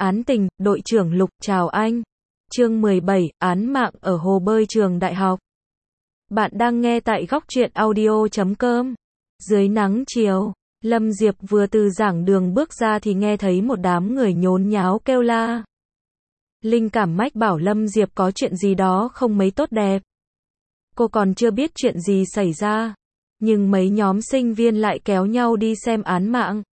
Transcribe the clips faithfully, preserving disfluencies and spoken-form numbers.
Án tình, đội trưởng Lục, chào anh. Chương mười bảy, án mạng ở hồ bơi trường đại học. Bạn đang nghe tại góc truyện audio chấm com. Dưới nắng chiều, Lâm Diệp vừa từ giảng đường bước ra thì nghe thấy một đám người nhốn nháo kêu la. Linh cảm mách bảo Lâm Diệp có chuyện gì đó không mấy tốt đẹp. Cô còn chưa biết chuyện gì xảy ra, nhưng mấy nhóm sinh viên lại kéo nhau đi xem án mạng.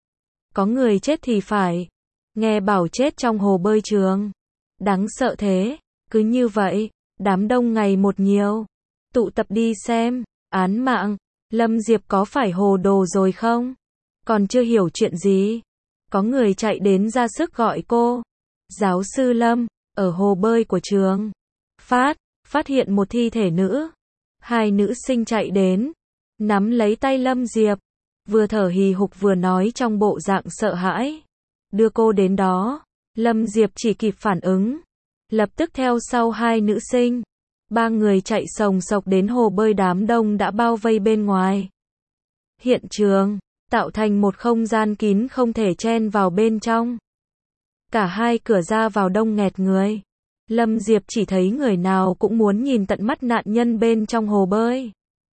Có người chết thì phải. Nghe bảo chết trong hồ bơi trường. Đáng sợ thế. Cứ như vậy, đám đông ngày một nhiều. Tụ tập đi xem, án mạng. Lâm Diệp có phải hồ đồ rồi không? Còn chưa hiểu chuyện gì. Có người chạy đến ra sức gọi cô. Giáo sư Lâm, ở hồ bơi của trường. Phát, phát hiện một thi thể nữ. Hai nữ sinh chạy đến. Nắm lấy tay Lâm Diệp. Vừa thở hì hục vừa nói trong bộ dạng sợ hãi. Đưa cô đến đó. Lâm Diệp chỉ kịp phản ứng. Lập tức theo sau hai nữ sinh. Ba người chạy sồng sộc đến hồ bơi, đám đông đã bao vây bên ngoài. Hiện trường, tạo thành một không gian kín không thể chen vào bên trong. Cả hai cửa ra vào đông nghẹt người. Lâm Diệp chỉ thấy người nào cũng muốn nhìn tận mắt nạn nhân bên trong hồ bơi.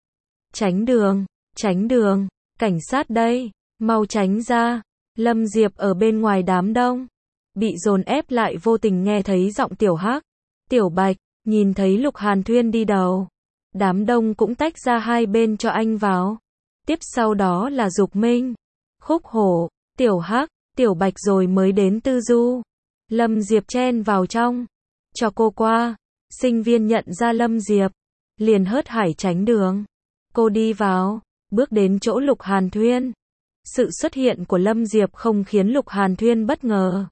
Tránh đường, tránh đường, cảnh sát đây, mau tránh ra. Lâm Diệp ở bên ngoài đám đông, bị dồn ép lại, vô tình nghe thấy giọng Tiểu Hắc, Tiểu Bạch, nhìn thấy Lục Hàn Thuyên đi đầu. Đám đông cũng tách ra hai bên cho anh vào. Tiếp sau đó là Dục Minh, Khúc Hổ, Tiểu Hắc, Tiểu Bạch rồi mới đến Tư Du. Lâm Diệp chen vào trong, cho cô qua. Sinh viên nhận ra Lâm Diệp, liền hớt hải tránh đường. Cô đi vào, bước đến chỗ Lục Hàn Thuyên. Sự xuất hiện của Lâm Diệp không khiến Lục Hàn Thuyên bất ngờ.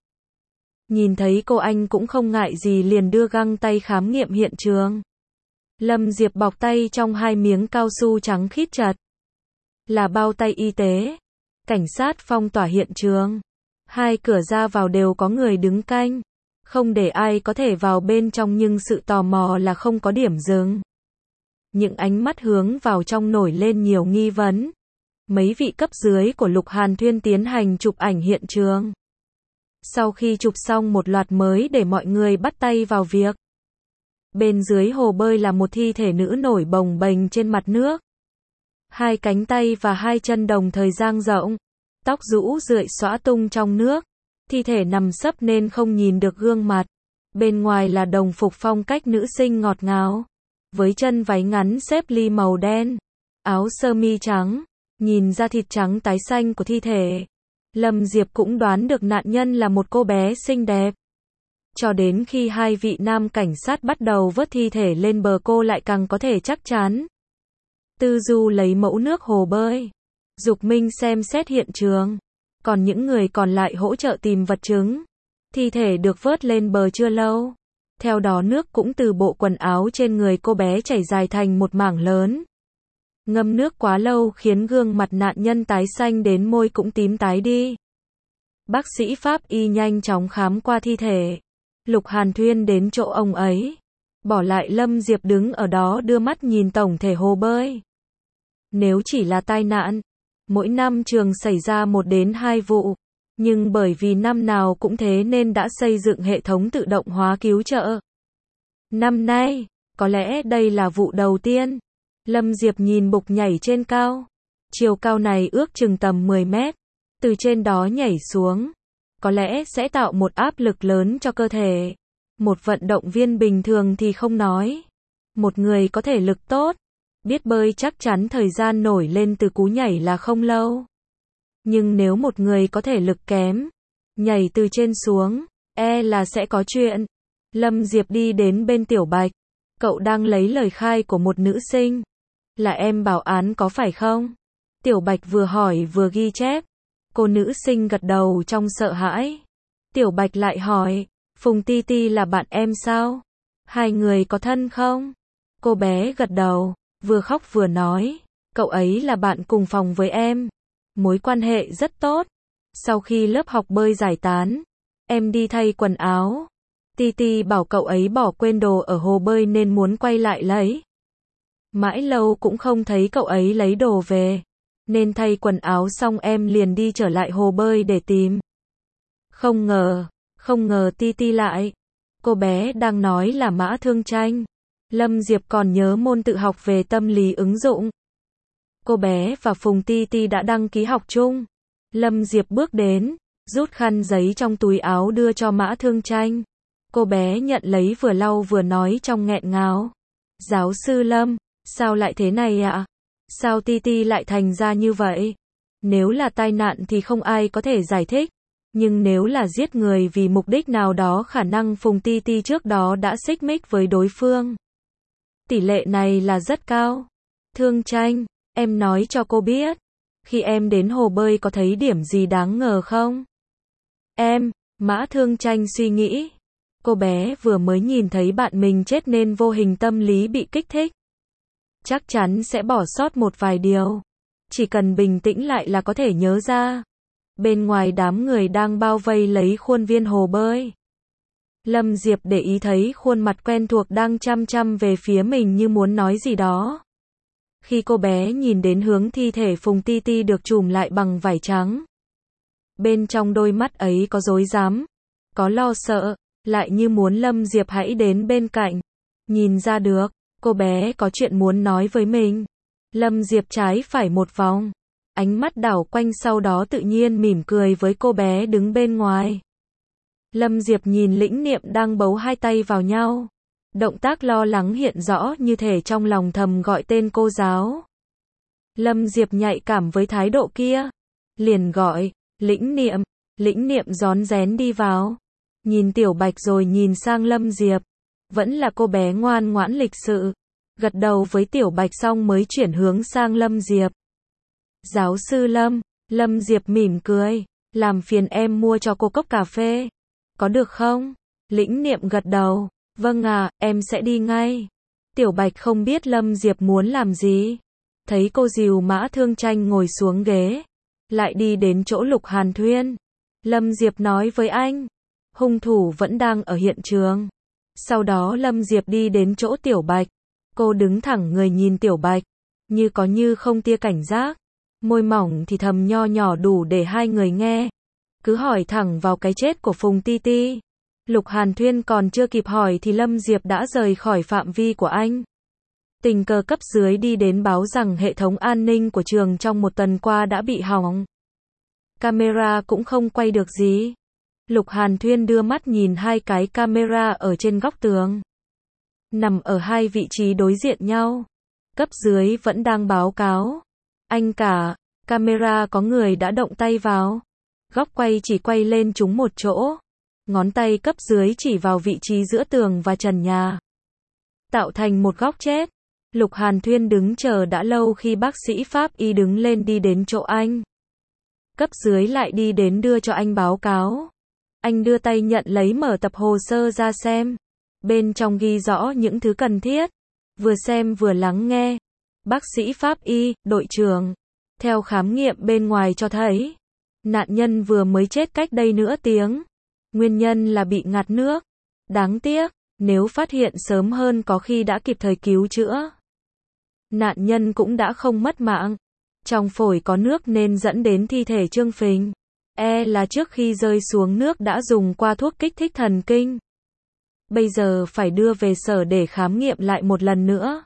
Nhìn thấy cô anh cũng không ngại gì, liền đưa găng tay khám nghiệm hiện trường. Lâm Diệp bọc tay trong hai miếng cao su trắng khít chặt. Là bao tay y tế. Cảnh sát phong tỏa hiện trường. Hai cửa ra vào đều có người đứng canh. Không để ai có thể vào bên trong, nhưng sự tò mò là không có điểm dừng. Những ánh mắt hướng vào trong nổi lên nhiều nghi vấn. Mấy vị cấp dưới của Lục Hàn Thuyên tiến hành chụp ảnh hiện trường. Sau khi chụp xong một loạt mới để mọi người bắt tay vào việc. Bên dưới hồ bơi là một thi thể nữ nổi bồng bềnh trên mặt nước. Hai cánh tay và hai chân đồng thời dang rộng. Tóc rũ rượi xõa tung trong nước. Thi thể nằm sấp nên không nhìn được gương mặt. Bên ngoài là đồng phục phong cách nữ sinh ngọt ngào. Với chân váy ngắn xếp ly màu đen. Áo sơ mi trắng. Nhìn da thịt trắng tái xanh của thi thể, Lâm Diệp cũng đoán được nạn nhân là một cô bé xinh đẹp. Cho đến khi hai vị nam cảnh sát bắt đầu vớt thi thể lên bờ, cô lại càng có thể chắc chắn. Tư Du lấy mẫu nước hồ bơi. Dục Minh xem xét hiện trường. Còn những người còn lại hỗ trợ tìm vật chứng. Thi thể được vớt lên bờ chưa lâu. Theo đó nước cũng từ bộ quần áo trên người cô bé chảy dài thành một mảng lớn. Ngâm nước quá lâu khiến gương mặt nạn nhân tái xanh đến môi cũng tím tái đi. Bác sĩ pháp y nhanh chóng khám qua thi thể. Lục Hàn Thuyên đến chỗ ông ấy. Bỏ lại Lâm Diệp đứng ở đó đưa mắt nhìn tổng thể hồ bơi. Nếu chỉ là tai nạn, mỗi năm trường xảy ra một đến hai vụ. Nhưng bởi vì năm nào cũng thế nên đã xây dựng hệ thống tự động hóa cứu trợ. Năm nay, có lẽ đây là vụ đầu tiên. Lâm Diệp nhìn bục nhảy trên cao. Chiều cao này ước chừng tầm mười mét. Từ trên đó nhảy xuống, có lẽ sẽ tạo một áp lực lớn cho cơ thể. Một vận động viên bình thường thì không nói. Một người có thể lực tốt, biết bơi chắc chắn thời gian nổi lên từ cú nhảy là không lâu. Nhưng nếu một người có thể lực kém, nhảy từ trên xuống, e là sẽ có chuyện. Lâm Diệp đi đến bên Tiểu Bạch. Cậu đang lấy lời khai của một nữ sinh. Là em bảo án có phải không? Tiểu Bạch vừa hỏi vừa ghi chép. Cô nữ sinh gật đầu trong sợ hãi. Tiểu Bạch lại hỏi, Phùng Ti Ti là bạn em sao? Hai người có thân không? Cô bé gật đầu, vừa khóc vừa nói, cậu ấy là bạn cùng phòng với em. Mối quan hệ rất tốt. Sau khi lớp học bơi giải tán, em đi thay quần áo. Ti Ti bảo cậu ấy bỏ quên đồ ở hồ bơi nên muốn quay lại lấy. Mãi lâu cũng không thấy cậu ấy lấy đồ về. Nên thay quần áo xong em liền đi trở lại hồ bơi để tìm. Không ngờ, Không ngờ Ti Ti lại. Cô bé đang nói là Mã Thương Tranh. Lâm Diệp còn nhớ môn tự học về tâm lý ứng dụng. Cô bé và Phùng Ti Ti đã đăng ký học chung. Lâm Diệp bước đến, rút khăn giấy trong túi áo đưa cho Mã Thương Tranh. Cô bé nhận lấy vừa lau vừa nói trong nghẹn ngào. Giáo sư Lâm, sao lại thế này ạ? Sao Ti Ti lại thành ra như vậy? Nếu là tai nạn thì không ai có thể giải thích. Nhưng nếu là giết người vì mục đích nào đó khả năng Phùng Ti Ti trước đó đã xích mích với đối phương. Tỷ lệ này là rất cao. Thương Tranh, em nói cho cô biết. Khi em đến hồ bơi có thấy điểm gì đáng ngờ không? Em, Mã Thương Tranh suy nghĩ. Cô bé vừa mới nhìn thấy bạn mình chết nên vô hình tâm lý bị kích thích. Chắc chắn sẽ bỏ sót một vài điều. Chỉ cần bình tĩnh lại là có thể nhớ ra. Bên ngoài đám người đang bao vây lấy khuôn viên hồ bơi. Lâm Diệp để ý thấy khuôn mặt quen thuộc đang chăm chăm về phía mình như muốn nói gì đó. Khi cô bé nhìn đến hướng thi thể Phùng Ti Ti được trùm lại bằng vải trắng. Bên trong đôi mắt ấy có rối rắm, có lo sợ, lại như muốn Lâm Diệp hãy đến bên cạnh. Nhìn ra được, cô bé có chuyện muốn nói với mình. Lâm Diệp trái phải một vòng. Ánh mắt đảo quanh sau đó tự nhiên mỉm cười với cô bé đứng bên ngoài. Lâm Diệp nhìn Lĩnh Niệm đang bấu hai tay vào nhau. Động tác lo lắng hiện rõ như thể trong lòng thầm gọi tên cô giáo. Lâm Diệp nhạy cảm với thái độ kia. Liền gọi, Lĩnh Niệm, Lĩnh Niệm rón rén đi vào. Nhìn Tiểu Bạch rồi nhìn sang Lâm Diệp. Vẫn là cô bé ngoan ngoãn lịch sự. Gật đầu với Tiểu Bạch xong mới chuyển hướng sang Lâm Diệp. Giáo sư Lâm, Lâm Diệp mỉm cười. Làm phiền em mua cho cô cốc cà phê. Có được không? Lĩnh Niệm gật đầu. Vâng à, em sẽ đi ngay. Tiểu Bạch không biết Lâm Diệp muốn làm gì. Thấy cô dìu Mã Thương Tranh ngồi xuống ghế. Lại đi đến chỗ Lục Hàn Thuyên. Lâm Diệp nói với anh. Hung thủ vẫn đang ở hiện trường. Sau đó Lâm Diệp đi đến chỗ Tiểu Bạch. Cô đứng thẳng người nhìn Tiểu Bạch. Như có như không tia cảnh giác. Môi mỏng thì thầm nho nhỏ đủ để hai người nghe. Cứ hỏi thẳng vào cái chết của Phùng Ti Ti. Lục Hàn Thuyên còn chưa kịp hỏi thì Lâm Diệp đã rời khỏi phạm vi của anh. Tình cờ cấp dưới đi đến báo rằng hệ thống an ninh của trường trong một tuần qua đã bị hỏng. Camera cũng không quay được gì. Lục Hàn Thuyên đưa mắt nhìn hai cái camera ở trên góc tường. Nằm ở hai vị trí đối diện nhau. Cấp dưới vẫn đang báo cáo. Anh cả, camera có người đã động tay vào. Góc quay chỉ quay lên trúng một chỗ. Ngón tay cấp dưới chỉ vào vị trí giữa tường và trần nhà. Tạo thành một góc chết. Lục Hàn Thuyên đứng chờ đã lâu khi bác sĩ pháp y đứng lên đi đến chỗ anh. Cấp dưới lại đi đến đưa cho anh báo cáo. Anh đưa tay nhận lấy mở tập hồ sơ ra xem. Bên trong ghi rõ những thứ cần thiết. Vừa xem vừa lắng nghe. Bác sĩ pháp y, đội trưởng. Theo khám nghiệm bên ngoài cho thấy. Nạn nhân vừa mới chết cách đây nửa tiếng. Nguyên nhân là bị ngạt nước. Đáng tiếc, nếu phát hiện sớm hơn có khi đã kịp thời cứu chữa. Nạn nhân cũng đã không mất mạng. Trong phổi có nước nên dẫn đến thi thể trương phình. E là trước khi rơi xuống nước đã dùng qua thuốc kích thích thần kinh. Bây giờ phải đưa về sở để khám nghiệm lại một lần nữa.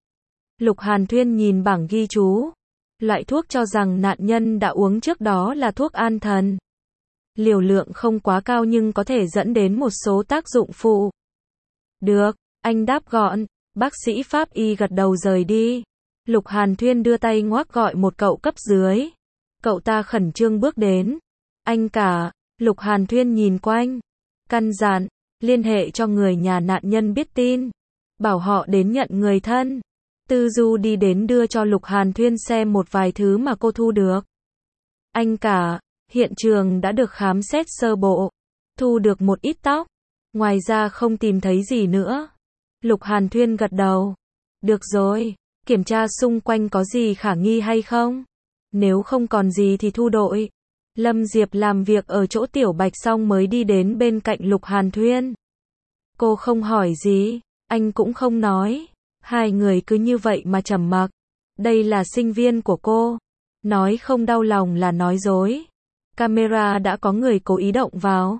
Lục Hàn Thuyên nhìn bảng ghi chú. Loại thuốc cho rằng nạn nhân đã uống trước đó là thuốc an thần. Liều lượng không quá cao nhưng có thể dẫn đến một số tác dụng phụ. Được, anh đáp gọn. Bác sĩ pháp y gật đầu rời đi. Lục Hàn Thuyên đưa tay ngoắc gọi một cậu cấp dưới. Cậu ta khẩn trương bước đến. Anh cả, Lục Hàn Thuyên nhìn quanh. Căn dặn, liên hệ cho người nhà nạn nhân biết tin. Bảo họ đến nhận người thân. Tư Du đi đến đưa cho Lục Hàn Thuyên xem một vài thứ mà cô thu được. Anh cả, hiện trường đã được khám xét sơ bộ. Thu được một ít tóc. Ngoài ra không tìm thấy gì nữa. Lục Hàn Thuyên gật đầu. Được rồi, kiểm tra xung quanh có gì khả nghi hay không? Nếu không còn gì thì thu đội. Lâm Diệp làm việc ở chỗ Tiểu Bạch xong mới đi đến bên cạnh Lục Hàn Thuyên. Cô không hỏi gì, anh cũng không nói. Hai người cứ như vậy mà trầm mặc. Đây là sinh viên của cô. Nói không đau lòng là nói dối. Camera đã có người cố ý động vào.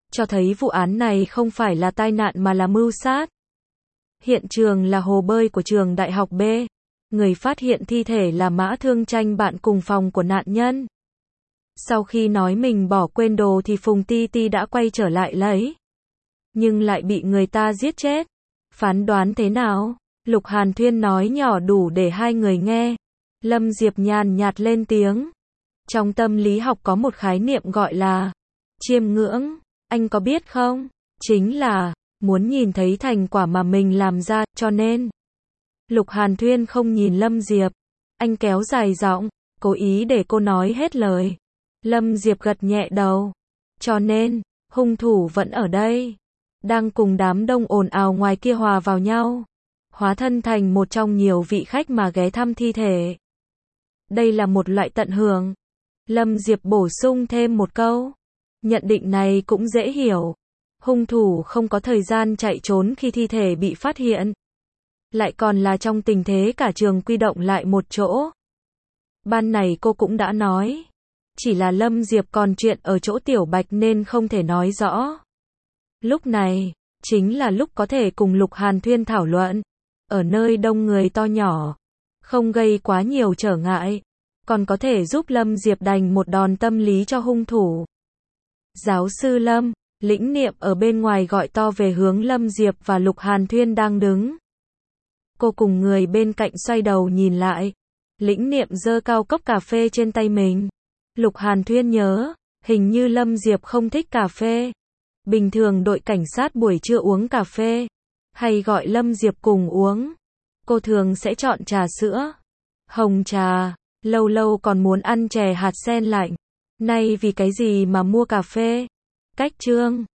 cho thấy vụ án này không phải là tai nạn mà là mưu sát. Hiện trường là hồ bơi của trường đại học B. Người phát hiện thi thể là Mã Thương Tranh, bạn cùng phòng của nạn nhân. Sau khi nói mình bỏ quên đồ thì Phùng Ti Ti đã quay trở lại lấy. Nhưng lại bị người ta giết chết. Phán đoán thế nào? Lục Hàn Thuyên nói nhỏ đủ để hai người nghe. Lâm Diệp nhàn nhạt lên tiếng. Trong tâm lý học có một khái niệm gọi là chiêm ngưỡng. Anh có biết không? Chính là muốn nhìn thấy thành quả mà mình làm ra, cho nên. Lục Hàn Thuyên không nhìn Lâm Diệp. Anh kéo dài giọng, cố ý để cô nói hết lời. Lâm Diệp gật nhẹ đầu. Cho nên, hung thủ vẫn ở đây. Đang cùng đám đông ồn ào ngoài kia hòa vào nhau. Hóa thân thành một trong nhiều vị khách mà ghé thăm thi thể. Đây là một loại tận hưởng. Lâm Diệp bổ sung thêm một câu. Nhận định này cũng dễ hiểu. Hung thủ không có thời gian chạy trốn khi thi thể bị phát hiện. Lại còn là trong tình thế cả trường quy động lại một chỗ. Ban này cô cũng đã nói. Chỉ là Lâm Diệp còn chuyện ở chỗ Tiểu Bạch nên không thể nói rõ. Lúc này, chính là lúc có thể cùng Lục Hàn Thuyên thảo luận. Ở nơi đông người to nhỏ. Không gây quá nhiều trở ngại. Còn có thể giúp Lâm Diệp đành một đòn tâm lý cho hung thủ. Giáo sư Lâm, Lĩnh Niệm ở bên ngoài gọi to về hướng Lâm Diệp và Lục Hàn Thuyên đang đứng. Cô cùng người bên cạnh xoay đầu nhìn lại. Lĩnh Niệm giơ cao cốc cà phê trên tay mình. Lục Hàn Thuyên nhớ, hình như Lâm Diệp không thích cà phê. Bình thường đội cảnh sát buổi trưa uống cà phê, hay gọi Lâm Diệp cùng uống. Cô thường sẽ chọn trà sữa, hồng trà, lâu lâu còn muốn ăn chè hạt sen lạnh. Nay vì cái gì mà mua cà phê? Cách chương